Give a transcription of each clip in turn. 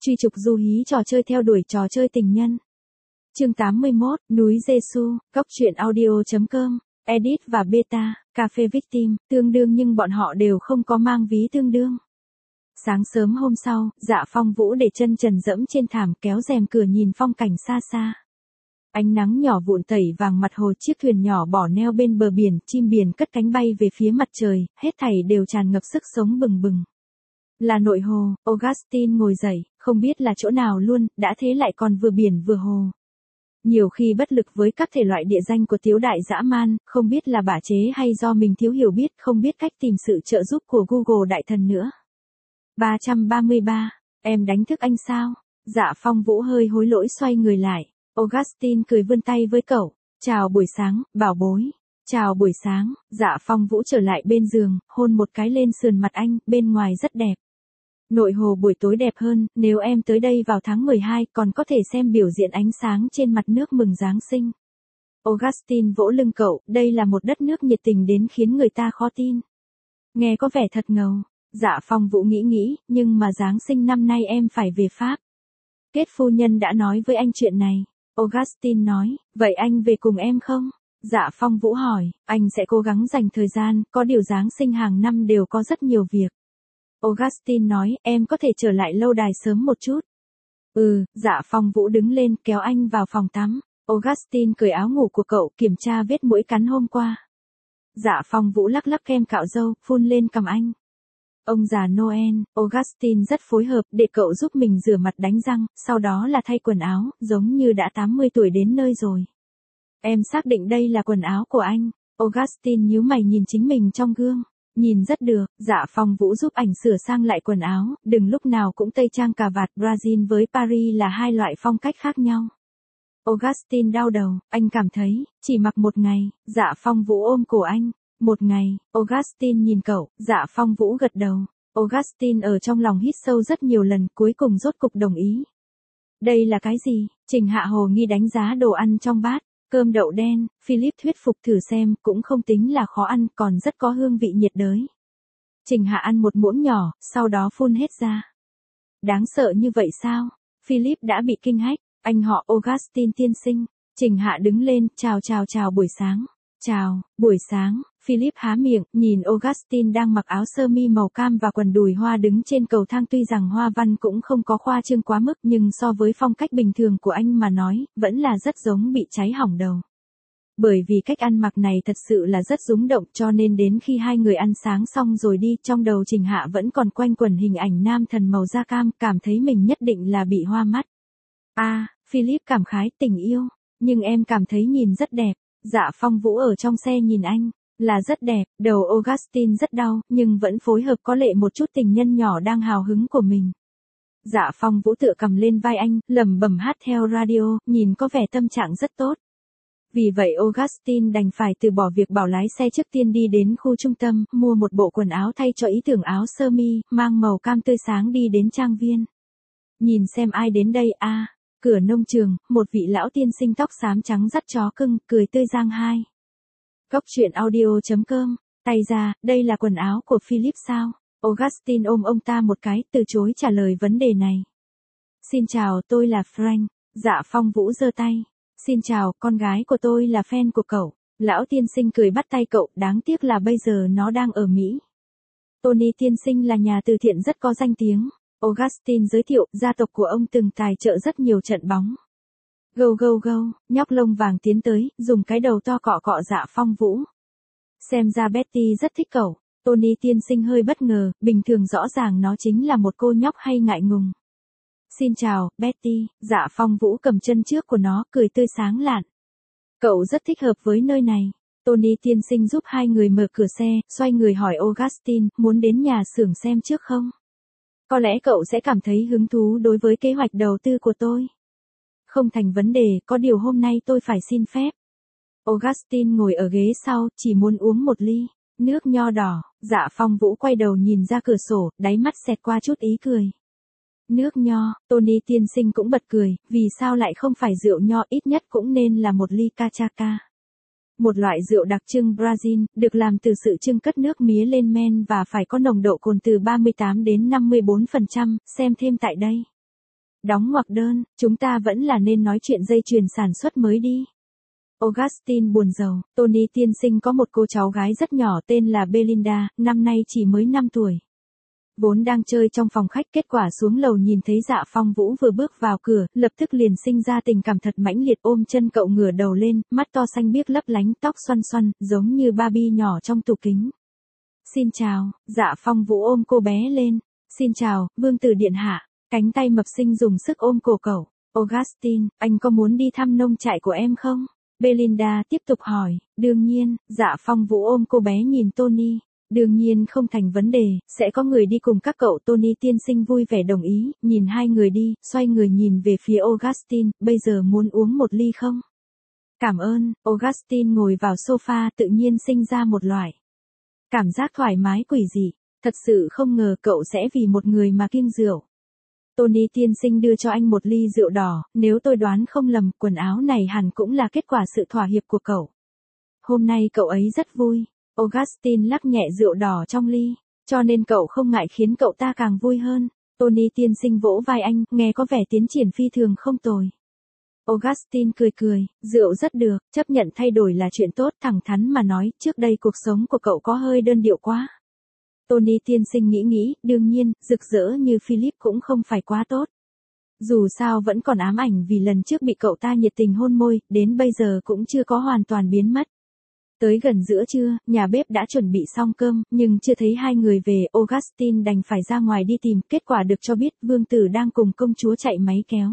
Truy trục du hí trò chơi theo đuổi trò chơi tình nhân. Chương 81, Núi Giê-xu, Góc truyện audio.com, Edit và Beta, Cafe Victim, tương đương nhưng bọn họ đều không có mang ví tương đương. Sáng sớm hôm sau, Dạ Phong Vũ để chân trần dẫm trên thảm kéo rèm cửa nhìn phong cảnh xa xa. Ánh nắng nhỏ vụn tẩy vàng mặt hồ, chiếc thuyền nhỏ bỏ neo bên bờ biển, chim biển cất cánh bay về phía mặt trời, hết thảy đều tràn ngập sức sống bừng bừng. Là nội hồ, Augustine ngồi dậy, không biết là chỗ nào luôn, đã thế lại còn vừa biển vừa hồ. Nhiều khi bất lực với các thể loại địa danh của Tiếu đại dã man, không biết là bả chế hay do mình thiếu hiểu biết, không biết cách tìm sự trợ giúp của Google đại thần nữa. 333, em đánh thức anh sao? Dạ Phong Vũ hơi hối lỗi xoay người lại. Augustine cười vươn tay với cậu. Chào buổi sáng, bảo bối. Chào buổi sáng, Dạ Phong Vũ trở lại bên giường, hôn một cái lên sườn mặt anh, bên ngoài rất đẹp. Nội hồ buổi tối đẹp hơn, nếu em tới đây vào tháng 12 còn có thể xem biểu diễn ánh sáng trên mặt nước mừng Giáng sinh. Augustine vỗ lưng cậu, đây là một đất nước nhiệt tình đến khiến người ta khó tin. Nghe có vẻ thật ngầu. Dạ Phong Vũ nghĩ, nhưng mà Giáng sinh năm nay em phải về Pháp. Kết phu nhân đã nói với anh chuyện này. Augustine nói, vậy anh về cùng em không? Dạ Phong Vũ hỏi, anh sẽ cố gắng dành thời gian, có điều Giáng sinh hàng năm đều có rất nhiều việc. Augustine nói, em có thể trở lại lâu đài sớm một chút. Dạ Phong Vũ đứng lên kéo anh vào phòng tắm. Augustine cởi áo ngủ của cậu, kiểm tra vết muỗi cắn hôm qua. Dạ Phong Vũ lắc lắc kem cạo râu, phun lên cằm anh. Ông già Noel, Augustine rất phối hợp để cậu giúp mình rửa mặt đánh răng, sau đó là thay quần áo, giống như đã 80 tuổi đến nơi rồi. Em xác định đây là quần áo của anh. Augustine nhíu mày nhìn chính mình trong gương. Nhìn rất được, Dạ Phong Vũ giúp ảnh sửa sang lại quần áo, đừng lúc nào cũng tây trang cà vạt. Brazil với Paris là hai loại phong cách khác nhau. Augustine đau đầu, anh cảm thấy, chỉ mặc một ngày. Dạ Phong Vũ ôm cổ anh. Một ngày, Augustine nhìn cậu, Dạ Phong Vũ gật đầu. Augustine ở trong lòng hít sâu rất nhiều lần, cuối cùng rốt cục đồng ý. Đây là cái gì? Trình Hạ hồ nghi đánh giá đồ ăn trong bát. Cơm đậu đen, Philip thuyết phục thử xem, cũng không tính là khó ăn, còn rất có hương vị nhiệt đới. Trình Hạ ăn một muỗng nhỏ, sau đó phun hết ra. Đáng sợ như vậy sao? Philip đã bị kinh hách, anh họ Augustine tiên sinh. Trình Hạ đứng lên, chào buổi sáng. Chào, buổi sáng. Philip há miệng, nhìn Augustine đang mặc áo sơ mi màu cam và quần đùi hoa đứng trên cầu thang, tuy rằng hoa văn cũng không có khoa trương quá mức nhưng so với phong cách bình thường của anh mà nói, vẫn là rất giống bị cháy hỏng đầu. Bởi vì cách ăn mặc này thật sự là rất rúng động cho nên đến khi hai người ăn sáng xong rồi đi, trong đầu Trình Hạ vẫn còn quanh quẩn hình ảnh nam thần màu da cam, cảm thấy mình nhất định là bị hoa mắt. Philip cảm khái, tình yêu, nhưng em cảm thấy nhìn rất đẹp. Dạ Phong Vũ ở trong xe nhìn anh, là rất đẹp, đầu Augustine rất đau, nhưng vẫn phối hợp có lệ một chút tình nhân nhỏ đang hào hứng của mình. Dạ Phong Vũ tựa cầm lên vai anh, lẩm bẩm hát theo radio, nhìn có vẻ tâm trạng rất tốt. Vì vậy Augustine đành phải từ bỏ việc bảo lái xe, trước tiên đi đến khu trung tâm, mua một bộ quần áo thay cho ý tưởng áo sơ mi, mang màu cam tươi sáng đi đến trang viên. Nhìn xem ai đến đây. Cửa nông trường, một vị lão tiên sinh tóc xám trắng dắt chó cưng, cười tươi giang hai. Góc truyện audio.com, tay ra, đây là quần áo của Philip sao? Augustine ôm ông ta một cái, từ chối trả lời vấn đề này. Xin chào, tôi là Frank. Dạ Phong Vũ giơ tay. Xin chào, con gái của tôi là fan của cậu. Lão tiên sinh cười bắt tay cậu, đáng tiếc là bây giờ nó đang ở Mỹ. Tony tiên sinh là nhà từ thiện rất có danh tiếng. Augustine giới thiệu, gia tộc của ông từng tài trợ rất nhiều trận bóng. Go, nhóc lông vàng tiến tới, dùng cái đầu to cọ cọ Dạ Phong Vũ. Xem ra Betty rất thích cậu. Tony tiên sinh hơi bất ngờ, bình thường rõ ràng nó chính là một cô nhóc hay ngại ngùng. Xin chào, Betty. Dạ Phong Vũ cầm chân trước của nó, cười tươi sáng lạn. Cậu rất thích hợp với nơi này. Tony tiên sinh giúp hai người mở cửa xe, xoay người hỏi Augustine, muốn đến nhà xưởng xem trước không? Có lẽ cậu sẽ cảm thấy hứng thú đối với kế hoạch đầu tư của tôi. Không thành vấn đề, có điều hôm nay tôi phải xin phép. Augustine ngồi ở ghế sau, chỉ muốn uống một ly nước nho đỏ. Dạ Phong Vũ quay đầu nhìn ra cửa sổ, đáy mắt xẹt qua chút ý cười. Nước nho, Tony tiên sinh cũng bật cười, vì sao lại không phải rượu nho, ít nhất cũng nên là một ly cachaca. Một loại rượu đặc trưng Brazil, được làm từ sự chưng cất nước mía lên men và phải có nồng độ cồn từ 38 đến 54%, xem thêm tại đây. Đóng ngoặc đơn, chúng ta vẫn là nên nói chuyện dây chuyền sản xuất mới đi. Augustine buồn rầu, Tony tiên sinh có một cô cháu gái rất nhỏ tên là Belinda, năm nay chỉ mới 5 tuổi. Vốn đang chơi trong phòng khách, kết quả xuống lầu nhìn thấy Dạ Phong Vũ vừa bước vào cửa, lập tức liền sinh ra tình cảm thật mãnh liệt, ôm chân cậu ngửa đầu lên, mắt to xanh biếc lấp lánh, tóc xoăn xoăn, giống như Barbie nhỏ trong tủ kính. Xin chào, Dạ Phong Vũ ôm cô bé lên. Xin chào, vương tử điện hạ. Cánh tay mập xinh dùng sức ôm cổ cậu. Augustine, anh có muốn đi thăm nông trại của em không? Belinda tiếp tục hỏi. Đương nhiên, Dạ Phong Vũ ôm cô bé nhìn Tony. Đương nhiên không thành vấn đề, sẽ có người đi cùng các cậu. Tony tiên sinh vui vẻ đồng ý, nhìn hai người đi, xoay người nhìn về phía Augustine, bây giờ muốn uống một ly không? Cảm ơn, Augustine ngồi vào sofa, tự nhiên sinh ra một loại cảm giác thoải mái quỷ dị, thật sự không ngờ cậu sẽ vì một người mà kiêng rượu. Tony tiên sinh đưa cho anh một ly rượu đỏ, nếu tôi đoán không lầm, quần áo này hẳn cũng là kết quả sự thỏa hiệp của cậu. Hôm nay cậu ấy rất vui. Augustine lắc nhẹ rượu đỏ trong ly, cho nên cậu không ngại khiến cậu ta càng vui hơn. Tony tiên sinh vỗ vai anh, nghe có vẻ tiến triển phi thường không tồi. Augustine cười cười, rượu rất được, chấp nhận thay đổi là chuyện tốt, thẳng thắn mà nói, trước đây cuộc sống của cậu có hơi đơn điệu quá. Tony tiên sinh nghĩ, đương nhiên, rực rỡ như Philip cũng không phải quá tốt. Dù sao vẫn còn ám ảnh vì lần trước bị cậu ta nhiệt tình hôn môi, đến bây giờ cũng chưa có hoàn toàn biến mất. Tới gần giữa trưa, nhà bếp đã chuẩn bị xong cơm, nhưng chưa thấy hai người về, Augustine đành phải ra ngoài đi tìm, kết quả được cho biết vương tử đang cùng công chúa chạy máy kéo.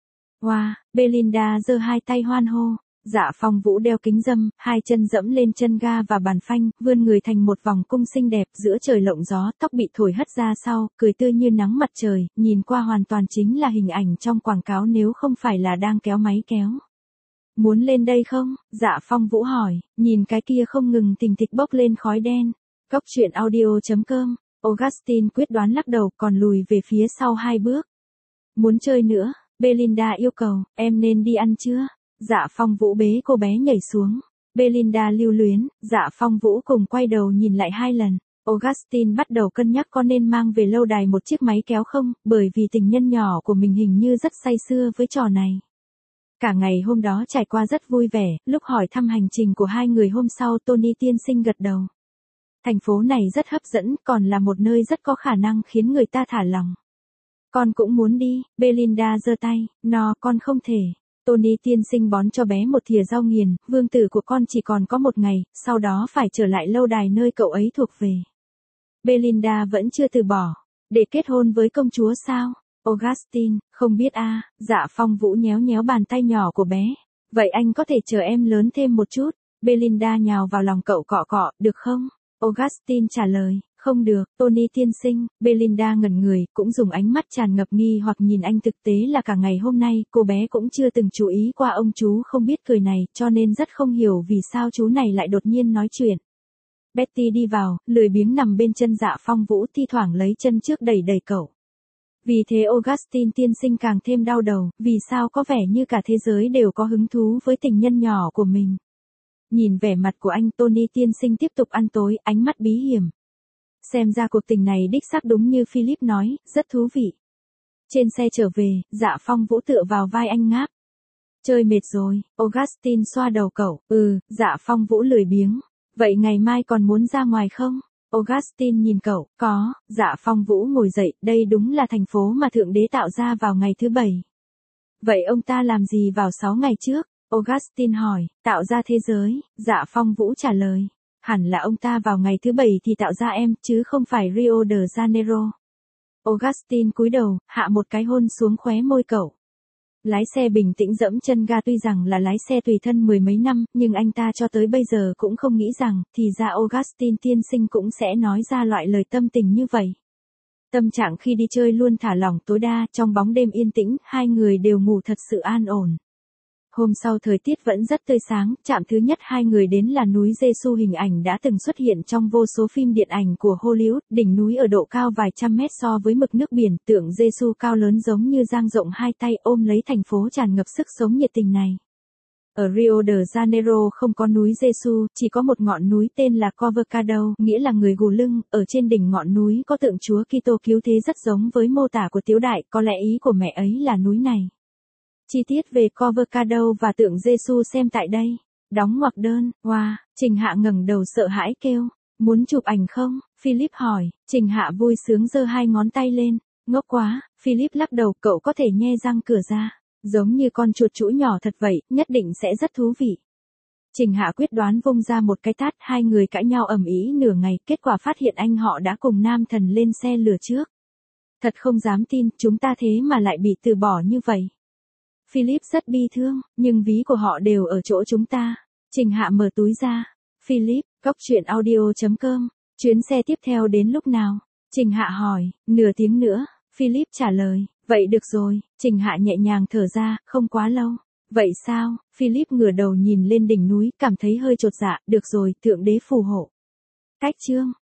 Wow, Belinda giơ hai tay hoan hô. Dạ Phong Vũ đeo kính râm, hai chân dẫm lên chân ga và bàn phanh, vươn người thành một vòng cung xinh đẹp, giữa trời lộng gió, tóc bị thổi hất ra sau, cười tươi như nắng mặt trời, nhìn qua hoàn toàn chính là hình ảnh trong quảng cáo nếu không phải là đang kéo máy kéo. Muốn lên đây không? Dạ Phong Vũ hỏi, nhìn cái kia không ngừng tình thịch bốc lên khói đen. Cóc truyện audio.com, Augustine quyết đoán lắc đầu, còn lùi về phía sau hai bước. Muốn chơi nữa, Belinda yêu cầu, em nên đi ăn chưa? Dạ Phong Vũ bế cô bé nhảy xuống. Belinda lưu luyến, Dạ Phong Vũ cùng quay đầu nhìn lại hai lần. Augustine bắt đầu cân nhắc có nên mang về lâu đài một chiếc máy kéo không, bởi vì tình nhân nhỏ của mình hình như rất say sưa với trò này. Cả ngày hôm đó trải qua rất vui vẻ, lúc hỏi thăm hành trình của hai người hôm sau, Tony tiên sinh gật đầu. Thành phố này rất hấp dẫn, còn là một nơi rất có khả năng khiến người ta thả lỏng. Con cũng muốn đi, Belinda giơ tay, no, con không thể. Tony tiên sinh bón cho bé một thìa rau nghiền, vương tử của con chỉ còn có một ngày, sau đó phải trở lại lâu đài nơi cậu ấy thuộc về. Belinda vẫn chưa từ bỏ. Để kết hôn với công chúa sao? Augustine, không biết a. Dạ Phong Vũ nhéo nhéo bàn tay nhỏ của bé. Vậy anh có thể chờ em lớn thêm một chút. Belinda nhào vào lòng cậu cọ cọ, được không? Augustine trả lời, không được, Tony tiên sinh. Belinda ngẩn người, cũng dùng ánh mắt tràn ngập nghi hoặc nhìn anh, thực tế là cả ngày hôm nay, cô bé cũng chưa từng chú ý qua ông chú không biết cười này, cho nên rất không hiểu vì sao chú này lại đột nhiên nói chuyện. Betty đi vào, lười biếng nằm bên chân Dạ Phong Vũ, thi thoảng lấy chân trước đẩy đẩy cậu. Vì thế Augustine tiên sinh càng thêm đau đầu, vì sao có vẻ như cả thế giới đều có hứng thú với tình nhân nhỏ của mình. Nhìn vẻ mặt của anh, Tony tiên sinh tiếp tục ăn tối, ánh mắt bí hiểm. Xem ra cuộc tình này đích xác đúng như Philip nói, rất thú vị. Trên xe trở về, Dạ Phong Vũ tựa vào vai anh ngáp. Chơi mệt rồi, Augustine xoa đầu cậu, Dạ Phong Vũ lười biếng. Vậy ngày mai còn muốn ra ngoài không? Augustine nhìn cậu, có. Dạ Phong Vũ ngồi dậy, đây đúng là thành phố mà Thượng Đế tạo ra vào ngày thứ Bảy. Vậy ông ta làm gì vào 6 ngày trước? Augustine hỏi, tạo ra thế giới. Dạ Phong Vũ trả lời, hẳn là ông ta vào ngày thứ Bảy thì tạo ra em, chứ không phải Rio de Janeiro. Augustine cúi đầu, hạ một cái hôn xuống khóe môi cậu. Lái xe bình tĩnh dẫm chân ga, tuy rằng là lái xe tùy thân mười mấy năm, nhưng anh ta cho tới bây giờ cũng không nghĩ rằng, thì ra Augustine tiên sinh cũng sẽ nói ra loại lời tâm tình như vậy. Tâm trạng khi đi chơi luôn thả lỏng tối đa, trong bóng đêm yên tĩnh, hai người đều ngủ thật sự an ổn. Hôm sau thời tiết vẫn rất tươi sáng, trạm thứ nhất hai người đến là núi Giê-xu, hình ảnh đã từng xuất hiện trong vô số phim điện ảnh của Hollywood, đỉnh núi ở độ cao vài trăm mét so với mực nước biển, tượng Giê-xu cao lớn giống như dang rộng hai tay ôm lấy thành phố tràn ngập sức sống nhiệt tình này. Ở Rio de Janeiro không có núi Giêsu, chỉ có một ngọn núi tên là Covacado, nghĩa là người gù lưng, ở trên đỉnh ngọn núi có tượng Chúa Kitô cứu thế rất giống với mô tả của Tiếu Đại, có lẽ ý của mẹ ấy là núi này. Chi tiết về Covacado và tượng Giêsu xem tại đây. Đóng ngoặc đơn, wow, Trình Hạ ngẩng đầu sợ hãi kêu, muốn chụp ảnh không? Philip hỏi, Trình Hạ vui sướng giơ hai ngón tay lên, ngốc quá, Philip lắc đầu, cậu có thể nhe răng cửa ra. Giống như con chuột chũi nhỏ thật vậy, nhất định sẽ rất thú vị. Trình Hạ quyết đoán vung ra một cái tát, hai người cãi nhau ầm ĩ nửa ngày, kết quả phát hiện anh họ đã cùng nam thần lên xe lửa trước. Thật không dám tin, chúng ta thế mà lại bị từ bỏ như vậy. Philip rất bi thương, nhưng ví của họ đều ở chỗ chúng ta. Trình Hạ mở túi ra. Philip, coctruyện.audio.com, chuyến xe tiếp theo đến lúc nào? Trình Hạ hỏi, nửa tiếng nữa. Philip trả lời, vậy được rồi. Trình Hạ nhẹ nhàng thở ra, không quá lâu. Vậy sao? Philip ngửa đầu nhìn lên đỉnh núi, cảm thấy hơi chột dạ, được rồi, Thượng Đế phù hộ. Cách chương.